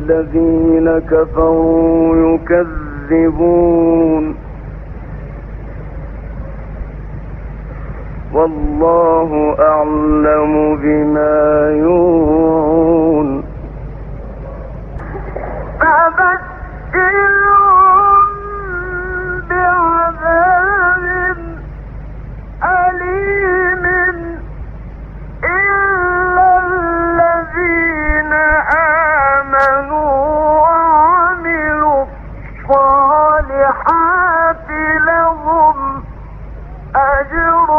الذين كفروا يكذبون والله أعلم بما يوعون فبشرهم بعذاب أليم إلا الذين آمنوا وعملوا الصالحات لهم أجر